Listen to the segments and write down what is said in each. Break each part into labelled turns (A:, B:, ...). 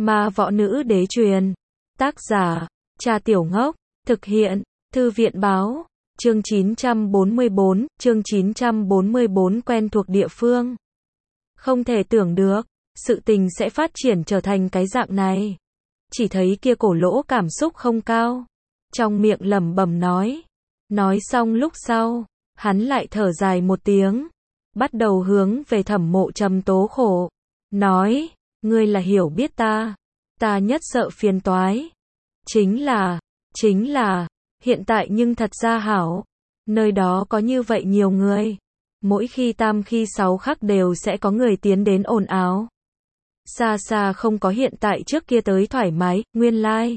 A: Ma võ nữ đế truyền. Tác giả, Trà Tiểu Ngốc. Thực hiện, Thư viện báo. Chương 944 quen thuộc địa phương. Không thể tưởng được, sự tình sẽ phát triển trở thành cái dạng này. Chỉ thấy kia Cổ Lỗ cảm xúc không cao. Trong miệng lẩm bẩm nói. Nói xong lúc sau, hắn lại thở dài một tiếng. Bắt đầu hướng về Thẩm Mộ Trầm tố khổ. Nói, ngươi là hiểu biết ta. Ta nhất sợ phiền toái. Chính là, hiện tại nhưng thật ra hảo. Nơi đó có như vậy nhiều người. Mỗi khi tam khi sáu khắc đều sẽ có người tiến đến ồn ào. Xa xa không có hiện tại trước kia tới thoải mái, nguyên lai.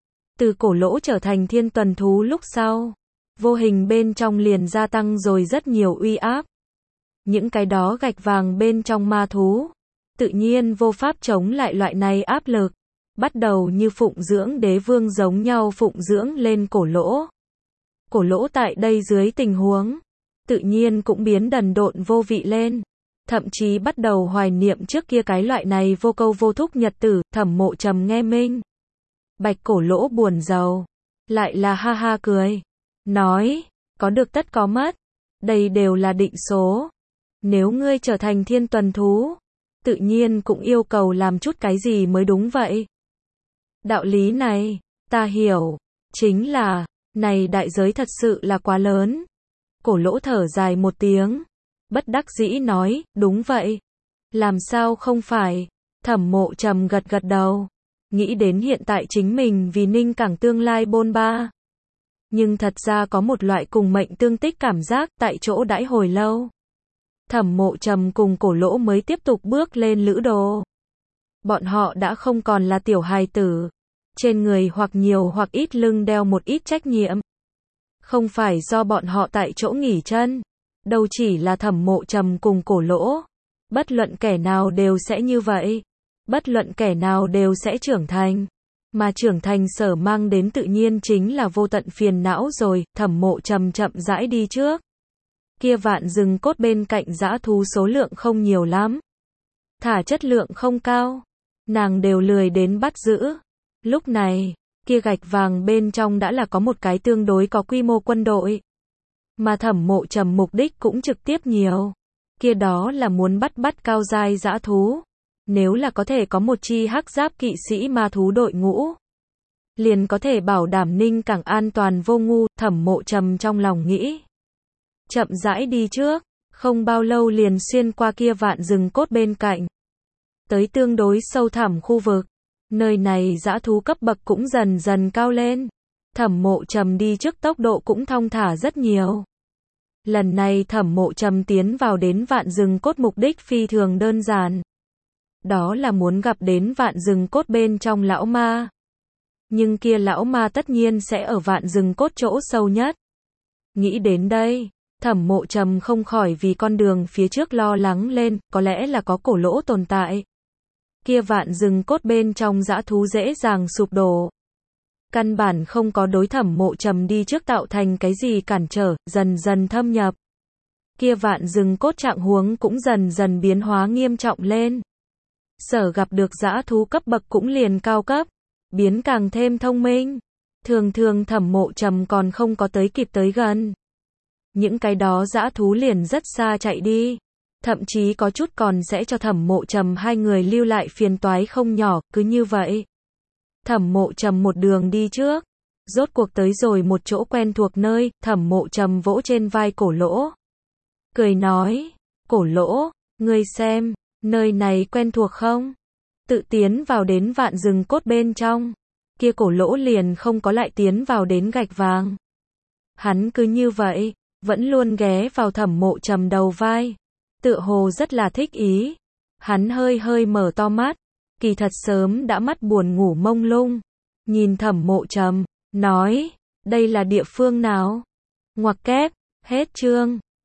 A: Từ Cổ Lỗ trở thành thiên tuần thú lúc sau. Vô hình bên trong liền gia tăng rồi rất nhiều uy áp. Những cái đó gạch vàng bên trong ma thú. Tự nhiên vô pháp chống lại loại này áp lực. Bắt đầu như phụng dưỡng đế vương giống nhau phụng dưỡng lên Cổ Lỗ. Cổ Lỗ tại đây dưới tình huống. Tự nhiên cũng biến đần độn vô vị lên. Thậm chí bắt đầu hoài niệm trước kia cái loại này vô câu vô thúc nhật tử. Thẩm Mộ Trầm nghe minh. Bạch Cổ Lỗ buồn rầu. Lại là ha ha cười. Nói, có được tất có mất. Đây đều là định số. Nếu ngươi trở thành thiên tuần thú, tự nhiên cũng yêu cầu làm chút cái gì mới đúng vậy. Đạo lý này, ta hiểu. Chính là, này đại giới thật sự là quá lớn. Cổ Lỗ thở dài một tiếng. Bất đắc dĩ nói, đúng vậy. Làm sao không phải. Thẩm Mộ Trầm gật gật đầu. Nghĩ đến hiện tại chính mình vì Ninh Cảng tương lai bôn ba. Nhưng thật ra có một loại cùng mệnh tương tích cảm giác tại chỗ đãi hồi lâu. Thẩm Mộ Trầm cùng Cổ Lỗ mới tiếp tục bước lên lữ đồ. Bọn họ đã không còn là tiểu hài tử. Trên người hoặc nhiều hoặc ít lưng đeo một ít trách nhiệm. Không phải do bọn họ tại chỗ nghỉ chân. Đâu chỉ là Thẩm Mộ Trầm cùng Cổ Lỗ. Bất luận kẻ nào đều sẽ như vậy. Bất luận kẻ nào đều sẽ trưởng thành. Mà trưởng thành sở mang đến tự nhiên chính là vô tận phiền não rồi. Thẩm Mộ Trầm chậm rãi đi trước. Kia vạn rừng cốt bên cạnh dã thú số lượng không nhiều lắm. Thả chất lượng không cao. Nàng đều lười đến bắt giữ. Lúc này, kia gạch vàng bên trong đã là có một cái tương đối có quy mô quân đội. Mà Thẩm Mộ Trầm mục đích cũng trực tiếp nhiều. Kia đó là muốn bắt cao giai dã thú. Nếu là có thể có một chi hắc giáp kỵ sĩ ma thú đội ngũ, liền có thể bảo đảm Ninh Cảng an toàn vô ngu. Thẩm Mộ Trầm trong lòng nghĩ. Chậm rãi đi trước, không bao lâu liền xuyên qua kia vạn rừng cốt bên cạnh. Tới tương đối sâu thẳm khu vực. Nơi này dã thú cấp bậc cũng dần dần cao lên. Thẩm Mộ Trầm đi trước tốc độ cũng thong thả rất nhiều. Lần này Thẩm Mộ Trầm tiến vào đến vạn rừng cốt mục đích phi thường đơn giản. Đó là muốn gặp đến vạn rừng cốt bên trong lão ma. Nhưng kia lão ma tất nhiên sẽ ở vạn rừng cốt chỗ sâu nhất. Nghĩ đến đây, Thẩm Mộ Trầm không khỏi vì con đường phía trước lo lắng lên, có lẽ là có Cổ Lỗ tồn tại. Kia vạn rừng cốt bên trong dã thú dễ dàng sụp đổ. Căn bản không có đối Thẩm Mộ Trầm đi trước tạo thành cái gì cản trở, dần dần thâm nhập. Kia vạn rừng cốt trạng huống cũng dần dần biến hóa nghiêm trọng lên. Sở gặp được dã thú cấp bậc cũng liền cao cấp, biến càng thêm thông minh. Thường thường Thẩm Mộ Trầm còn không có tới kịp tới gần. Những cái đó dã thú liền rất xa chạy đi. Thậm chí có chút còn sẽ cho Thẩm Mộ Trầm hai người lưu lại phiền toái không nhỏ, cứ như vậy. Thẩm Mộ Trầm một đường đi trước. Rốt cuộc tới rồi một chỗ quen thuộc nơi, Thẩm Mộ Trầm vỗ trên vai Cổ Lỗ. Cười nói, Cổ Lỗ, ngươi xem, nơi này quen thuộc không? Tự tiến vào đến vạn rừng cốt bên trong. Kia Cổ Lỗ liền không có lại tiến vào đến gạch vàng. Hắn cứ như vậy, vẫn luôn ghé vào Thẩm Mộ Trầm đầu vai. Tựa hồ rất là thích ý. Hắn hơi mở to mắt. Kỳ thật sớm đã mắt buồn ngủ mông lung. Nhìn Thẩm Mộ Trầm, nói, đây là địa phương nào? Ngoặc kép, hết chương.